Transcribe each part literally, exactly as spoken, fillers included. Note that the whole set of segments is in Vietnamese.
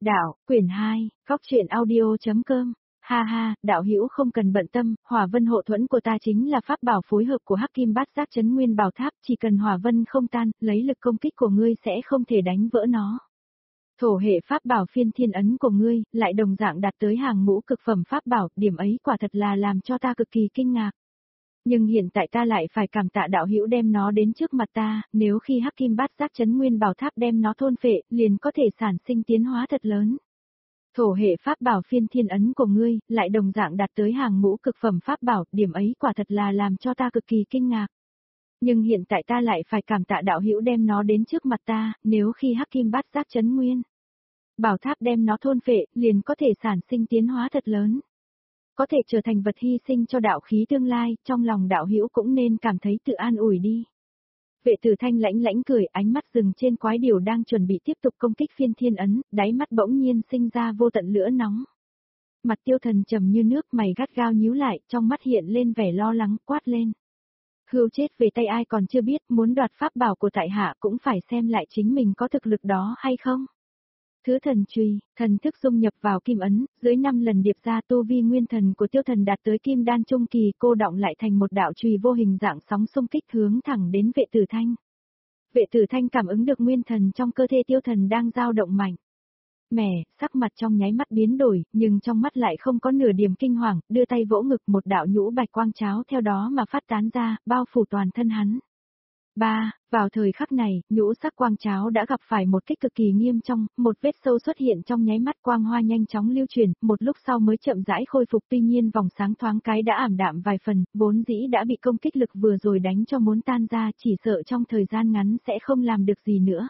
Đạo, quyển hai, góc truyện audio.com. Ha ha, đạo hữu không cần bận tâm, hỏa vân hộ thuẫn của ta chính là pháp bảo phối hợp của Hắc Kim Bát Giác Chấn Nguyên Bảo Tháp, chỉ cần hỏa vân không tan, lấy lực công kích của ngươi sẽ không thể đánh vỡ nó. Thổ hệ pháp bảo phiên thiên ấn của ngươi, lại đồng dạng đạt tới hàng ngũ cực phẩm pháp bảo, điểm ấy quả thật là làm cho ta cực kỳ kinh ngạc. Nhưng hiện tại ta lại phải cảm tạ đạo hữu đem nó đến trước mặt ta, nếu khi Hắc Kim Bát Giác Chấn Nguyên Bảo Tháp đem nó thôn phệ, liền có thể sản sinh tiến hóa thật lớn. Thổ hệ pháp bảo phiên thiên ấn của ngươi, lại đồng dạng đạt tới hàng ngũ cực phẩm pháp bảo, điểm ấy quả thật là làm cho ta cực kỳ kinh ngạc. Nhưng hiện tại ta lại phải cảm tạ đạo hữu đem nó đến trước mặt ta, nếu khi Hắc Kim Bát Giác Chấn Nguyên Bảo Tháp đem nó thôn phệ, liền có thể sản sinh tiến hóa thật lớn. Có thể trở thành vật hy sinh cho đạo khí tương lai, trong lòng đạo hữu cũng nên cảm thấy tự an ủi đi. Vệ Tử Thanh lãnh lãnh cười, ánh mắt dừng trên quái điểu đang chuẩn bị tiếp tục công kích phiên thiên ấn, đáy mắt bỗng nhiên sinh ra vô tận lửa nóng. Mặt Tiêu Thần trầm như nước, mày gắt gao nhíu lại, trong mắt hiện lên vẻ lo lắng, quát lên. Hưu chết về tay ai còn chưa biết, muốn đoạt pháp bảo của tại hạ cũng phải xem lại chính mình có thực lực đó hay không. Thứ thần chùy, thần thức dung nhập vào kim ấn, dưới năm lần điệp ra tu vi nguyên thần của Tiêu Thần đạt tới kim đan trung kỳ, cô động lại thành một đạo chùy vô hình dạng sóng xung kích hướng thẳng đến Vệ Tử Thanh. Vệ Tử Thanh cảm ứng được nguyên thần trong cơ thể Tiêu Thần đang dao động mạnh. Mẻ, sắc mặt trong nháy mắt biến đổi, nhưng trong mắt lại không có nửa điểm kinh hoàng, đưa tay vỗ ngực, một đạo nhũ bạch quang cháo theo đó mà phát tán ra, bao phủ toàn thân hắn. Ba, vào thời khắc này, nhũ sắc quang cháo đã gặp phải một kích cực kỳ nghiêm trọng, một vết sâu xuất hiện trong nháy mắt, quang hoa nhanh chóng lưu truyền, một lúc sau mới chậm rãi khôi phục, tuy nhiên vòng sáng thoáng cái đã ảm đạm vài phần, vốn dĩ đã bị công kích lực vừa rồi đánh cho muốn tan ra, chỉ sợ trong thời gian ngắn sẽ không làm được gì nữa.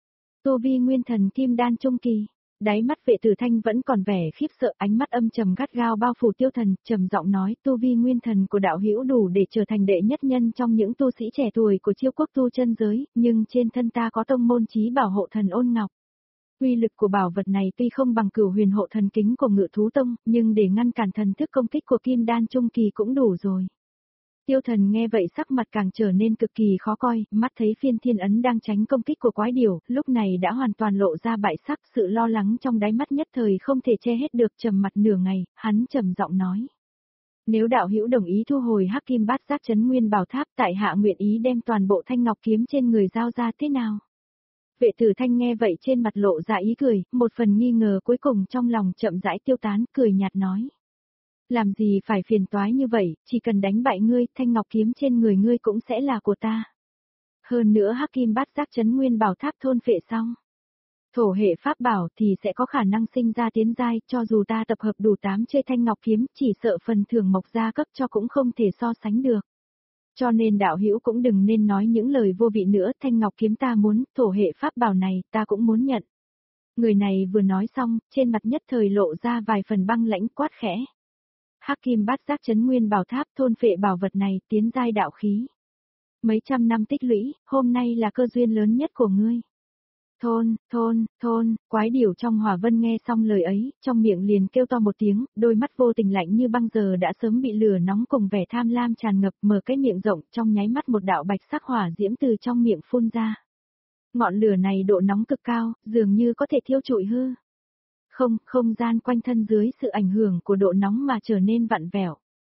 Tu vi nguyên thần kim đan trung kỳ. Đáy mắt Vệ Tử Thanh vẫn còn vẻ khiếp sợ, ánh mắt âm trầm gắt gao bao phủ Tiêu Thần, trầm giọng nói, tu vi nguyên thần của đạo hữu đủ để trở thành đệ nhất nhân trong những tu sĩ trẻ tuổi của Chiêu Quốc tu chân giới, nhưng trên thân ta có tông môn chí bảo hộ thần ôn ngọc. Uy lực của bảo vật này tuy không bằng Cửu Huyền hộ thần kính của Ngự Thú Tông, nhưng để ngăn cản thần thức công kích của Kim Đan trung kỳ cũng đủ rồi. Tiêu Thần nghe vậy sắc mặt càng trở nên cực kỳ khó coi, mắt thấy phiên thiên ấn đang tránh công kích của quái điểu, lúc này đã hoàn toàn lộ ra bại sắc, sự lo lắng trong đáy mắt nhất thời không thể che hết được, trầm mặt nửa ngày, hắn trầm giọng nói. Nếu đạo hữu đồng ý thu hồi Hắc Kim Bát Giác Chấn Nguyên Bảo Tháp, tại hạ nguyện ý đem toàn bộ thanh ngọc kiếm trên người giao ra, thế nào? Vệ Tử Thanh nghe vậy trên mặt lộ ra ý cười, một phần nghi ngờ cuối cùng trong lòng chậm rãi tiêu tán, cười nhạt nói. Làm gì phải phiền toái như vậy, chỉ cần đánh bại ngươi, thanh ngọc kiếm trên người ngươi cũng sẽ là của ta. Hơn nữa Hắc Kim Bát Giác Chấn Nguyên Bảo Tháp thôn phệ xong. Thổ hệ pháp bảo thì sẽ có khả năng sinh ra tiến giai, cho dù ta tập hợp đủ tám chơi thanh ngọc kiếm, chỉ sợ phần thưởng mộc gia cấp cho cũng không thể so sánh được. Cho nên đạo hữu cũng đừng nên nói những lời vô vị nữa, thanh ngọc kiếm ta muốn, thổ hệ pháp bảo này ta cũng muốn nhận. Người này vừa nói xong, trên mặt nhất thời lộ ra vài phần băng lãnh, quát khẽ. Hắc Kim Bát Giác Chấn Nguyên Bảo Tháp thôn phệ bảo vật này, tiến giai đạo khí. Mấy trăm năm tích lũy, hôm nay là cơ duyên lớn nhất của ngươi. Thôn, thôn, thôn, quái điểu trong hỏa vân nghe xong lời ấy, trong miệng liền kêu to một tiếng, đôi mắt vô tình lạnh như băng giờ đã sớm bị lửa nóng cùng vẻ tham lam tràn ngập, mở cái miệng rộng, trong nháy mắt một đạo bạch sắc hỏa diễm từ trong miệng phun ra. Ngọn lửa này độ nóng cực cao, dường như có thể thiêu trụi hư. Không, không gian quanh thân dưới sự ảnh hưởng của độ nóng mà trở nên vặn vẹo.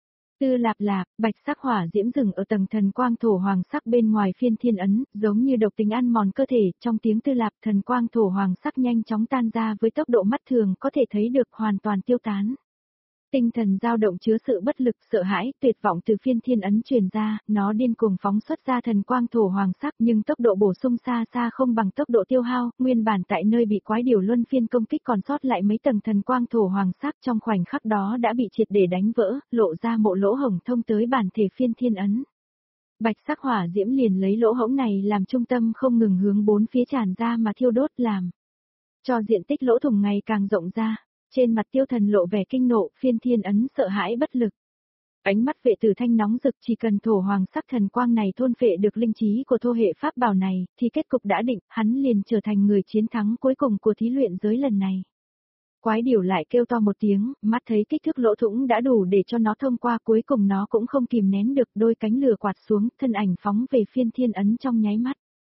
Tư lạp lạp, bạch sắc hỏa diễm rừng ở tầng thần quang thổ hoàng sắc bên ngoài phiên thiên ấn, giống như độc tính ăn mòn cơ thể, trong tiếng tư lạp thần quang thổ hoàng sắc nhanh chóng tan ra với tốc độ mắt thường có thể thấy được hoàn toàn tiêu tán. Tinh thần dao động chứa sự bất lực, sợ hãi, tuyệt vọng từ phiên thiên ấn truyền ra, nó điên cuồng phóng xuất ra thần quang thổ hoàng sắc nhưng tốc độ bổ sung xa xa không bằng tốc độ tiêu hao, nguyên bản tại nơi bị quái điểu luân phiên công kích còn sót lại mấy tầng thần quang thổ hoàng sắc trong khoảnh khắc đó đã bị triệt để đánh vỡ, lộ ra một lỗ hổng thông tới bản thể phiên thiên ấn. Bạch sắc hỏa diễm liền lấy lỗ hổng này làm trung tâm không ngừng hướng bốn phía tràn ra mà thiêu đốt làm cho diện tích lỗ thủng ngày càng rộng ra. Trên mặt Tiêu Thần lộ vẻ kinh nộ, phiên thiên ấn sợ hãi bất lực. Ánh mắt Vệ Tử Thanh nóng rực, chỉ cần thổ hoàng sắc thần quang này thôn phệ được linh trí của thô hệ pháp bảo này, thì kết cục đã định, hắn liền trở thành người chiến thắng cuối cùng của thí luyện giới lần này. Quái điểu lại kêu to một tiếng, mắt thấy kích thước lỗ thủng đã đủ để cho nó thông qua, cuối cùng nó cũng không kìm nén được, đôi cánh lửa quạt xuống, thân ảnh phóng về phiên thiên ấn trong nháy mắt.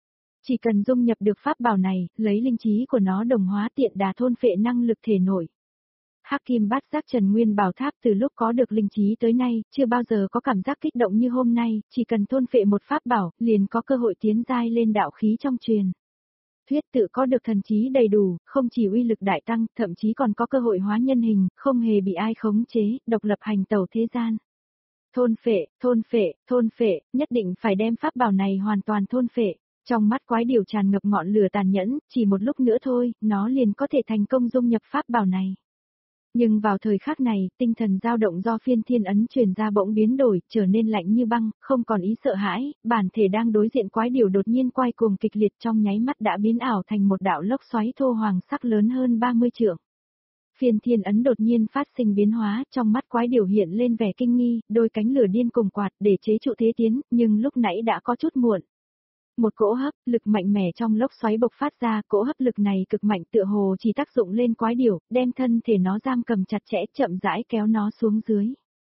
Chỉ cần dung nhập được pháp bảo này, lấy linh trí của nó đồng hóa tiện đà thôn phệ năng lực thể nội. Hắc Kim Bát Giác Trần Nguyên Bảo Tháp từ lúc có được linh trí tới nay, chưa bao giờ có cảm giác kích động như hôm nay, chỉ cần thôn phệ một pháp bảo, liền có cơ hội tiến giai lên đạo khí trong truyền. Thuyết tự có được thần trí đầy đủ, không chỉ uy lực đại tăng, thậm chí còn có cơ hội hóa nhân hình, không hề bị ai khống chế, độc lập hành tẩu thế gian. Thôn phệ, thôn phệ, thôn phệ, nhất định phải đem pháp bảo này hoàn toàn thôn phệ. Trong mắt quái điểu tràn ngập ngọn lửa tàn nhẫn, chỉ một lúc nữa thôi, nó liền có thể thành công dung nhập pháp bảo này. Nhưng vào thời khắc này, tinh thần dao động do phiên thiên ấn truyền ra bỗng biến đổi, trở nên lạnh như băng, không còn ý sợ hãi, bản thể đang đối diện quái điểu đột nhiên quay cuồng kịch liệt trong nháy mắt đã biến ảo thành một đạo lốc xoáy thô hoàng sắc lớn hơn ba mươi trượng. Phiên thiên ấn đột nhiên phát sinh biến hóa, trong mắt quái điểu hiện lên vẻ kinh nghi, đôi cánh lửa điên cùng quạt để chế trụ thế tiến, nhưng lúc nãy đã có chút muộn. Một cỗ hấp lực mạnh mẽ trong lốc xoáy bộc phát ra, cỗ hấp lực này cực mạnh tựa hồ chỉ tác dụng lên quái điểu, đem thân thể nó giam cầm chặt chẽ, chậm rãi kéo nó xuống dưới.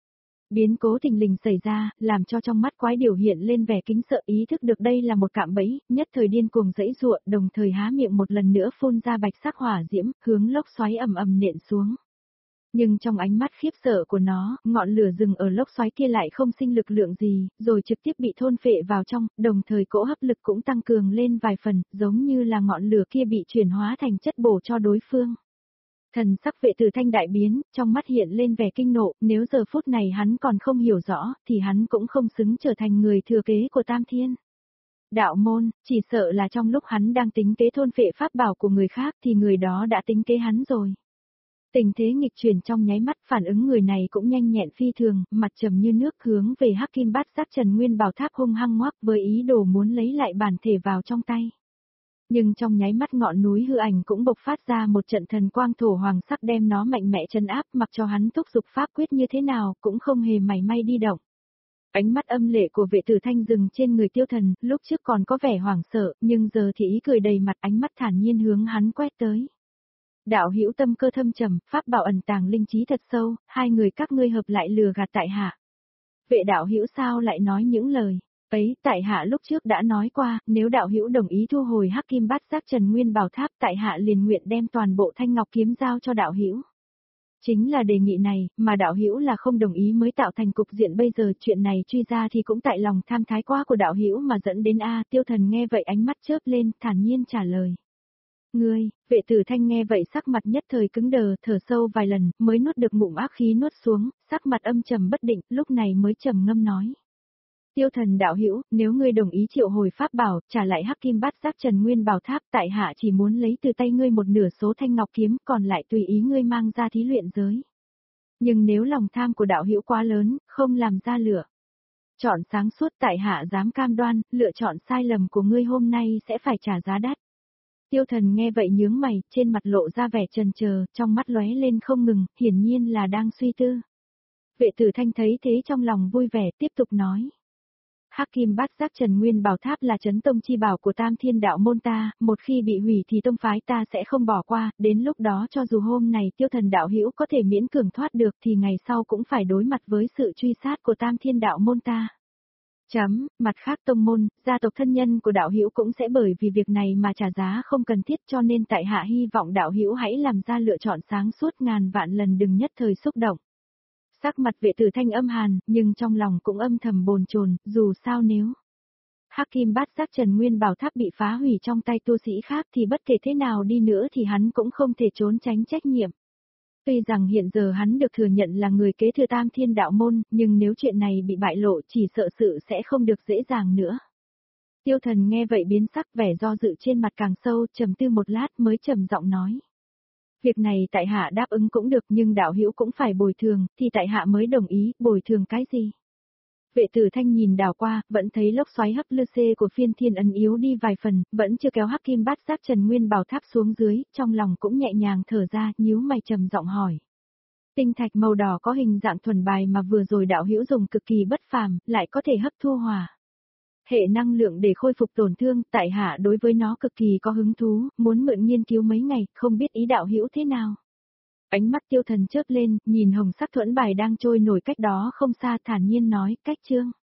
Biến cố thình lình xảy ra, làm cho trong mắt quái điểu hiện lên vẻ kính sợ, ý thức được đây là một cạm bẫy, nhất thời điên cuồng giãy giụa, đồng thời há miệng một lần nữa phun ra bạch sắc hỏa diễm, hướng lốc xoáy ầm ầm nện xuống. Nhưng trong ánh mắt khiếp sợ của nó, ngọn lửa rừng ở lốc xoáy kia lại không sinh lực lượng gì, rồi trực tiếp bị thôn phệ vào trong, đồng thời cỗ hấp lực cũng tăng cường lên vài phần, giống như là ngọn lửa kia bị chuyển hóa thành chất bổ cho đối phương. Thần sắc Vệ Tử Thanh đại biến, trong mắt hiện lên vẻ kinh nộ, nếu giờ phút này hắn còn không hiểu rõ, thì hắn cũng không xứng trở thành người thừa kế của Tam Thiên. Đạo môn, chỉ sợ là trong lúc hắn đang tính kế thôn phệ pháp bảo của người khác thì người đó đã tính kế hắn rồi. Tình thế nghịch chuyển trong nháy mắt, phản ứng người này cũng nhanh nhẹn phi thường, mặt trầm như nước hướng về Hắc Kim Bát Giác Trần Nguyên Bảo Tháp hung hăng ngoắc với ý đồ muốn lấy lại bản thể vào trong tay. Nhưng trong nháy mắt ngọn núi hư ảnh cũng bộc phát ra một trận thần quang thổ hoàng sắc đem nó mạnh mẽ trấn áp, mặc cho hắn thúc giục pháp quyết như thế nào cũng không hề mảy may đi động. Ánh mắt âm lệ của Vệ Tử Thanh dừng trên người Tiêu Thần, lúc trước còn có vẻ hoảng sợ, nhưng giờ thì ý cười đầy mặt, ánh mắt thản nhiên hướng hắn quét tới. Đạo hữu tâm cơ thâm trầm, pháp bảo ẩn tàng linh trí thật sâu, hai người các ngươi hợp lại lừa gạt tại hạ. Vệ đạo hữu sao lại nói những lời ấy, tại hạ lúc trước đã nói qua, nếu đạo hữu đồng ý thu hồi Hắc Kim Bát Giác Trần Nguyên Bảo Tháp, tại hạ liền nguyện đem toàn bộ thanh ngọc kiếm giao cho đạo hữu. Chính là đề nghị này, mà đạo hữu là không đồng ý mới tạo thành cục diện bây giờ, chuyện này truy ra thì cũng tại lòng tham thái quá của đạo hữu mà dẫn đến a. Tiêu Thần nghe vậy ánh mắt chớp lên, thản nhiên trả lời. Ngươi, Vệ Tử Thanh nghe vậy sắc mặt nhất thời cứng đờ, thở sâu vài lần, mới nuốt được ngụm ác khí nuốt xuống, sắc mặt âm trầm bất định, lúc này mới trầm ngâm nói. Tiêu Thần đạo hữu, nếu ngươi đồng ý triệu hồi pháp bảo, trả lại Hắc Kim Bát Giác Trần Nguyên Bảo Tháp, tại hạ chỉ muốn lấy từ tay ngươi một nửa số thanh ngọc kiếm, còn lại tùy ý ngươi mang ra thí luyện giới. Nhưng nếu lòng tham của đạo hữu quá lớn, không làm ra lựa chọn sáng suốt, tại hạ dám cam đoan, lựa chọn sai lầm của ngươi hôm nay sẽ phải trả giá đắt. Tiêu Thần nghe vậy nhướng mày, trên mặt lộ ra vẻ chần chờ, trong mắt lóe lên không ngừng, hiển nhiên là đang suy tư. Vệ Tử Thanh thấy thế trong lòng vui vẻ, tiếp tục nói. Hắc Kim Bát Giác Trần Nguyên Bảo Tháp là chấn tông chi bảo của Tam Thiên đạo môn ta, một khi bị hủy thì tông phái ta sẽ không bỏ qua, đến lúc đó cho dù hôm này Tiêu Thần đạo hữu có thể miễn cường thoát được thì ngày sau cũng phải đối mặt với sự truy sát của Tam Thiên đạo môn ta. Chấm, mặt khác tông môn, gia tộc thân nhân của đạo hữu cũng sẽ bởi vì việc này mà trả giá không cần thiết, cho nên tại hạ hy vọng đạo hữu hãy làm ra lựa chọn sáng suốt, ngàn vạn lần đừng nhất thời xúc động. Sắc mặt Vệ Tử Thanh âm hàn, nhưng trong lòng cũng âm thầm bồn chồn, dù sao nếu Hắc Kim Bát Giác Trần Nguyên Bảo Tháp bị phá hủy trong tay tu sĩ khác thì bất kể thế nào đi nữa thì hắn cũng không thể trốn tránh trách nhiệm. Tuy rằng hiện giờ hắn được thừa nhận là người kế thừa Tam Thiên đạo môn, nhưng nếu chuyện này bị bại lộ chỉ sợ sự sẽ không được dễ dàng nữa. Tiêu Thần nghe vậy biến sắc, vẻ do dự trên mặt càng sâu, trầm tư một lát mới trầm giọng nói. Việc này tại hạ đáp ứng cũng được, nhưng đạo hữu cũng phải bồi thường, thì tại hạ mới đồng ý, bồi thường cái gì? Vệ Tử Thanh nhìn đảo qua, vẫn thấy lốc xoáy hấp lư xê của phiên thiên ấn yếu đi vài phần, vẫn chưa kéo Hắc Kim Bát Giác Trần Nguyên Bảo Tháp xuống dưới, trong lòng cũng nhẹ nhàng thở ra, nhíu mày trầm giọng hỏi. Tinh thạch màu đỏ có hình dạng thuần bài mà vừa rồi đạo hữu dùng cực kỳ bất phàm, lại có thể hấp thu hỏa hệ năng lượng để khôi phục tổn thương, tại hạ đối với nó cực kỳ có hứng thú, muốn mượn nghiên cứu mấy ngày, không biết ý đạo hữu thế nào. Ánh mắt Tiêu Thần chớp lên, nhìn hồng sắc thuẫn bài đang trôi nổi cách đó không xa, thản nhiên nói, cách chương.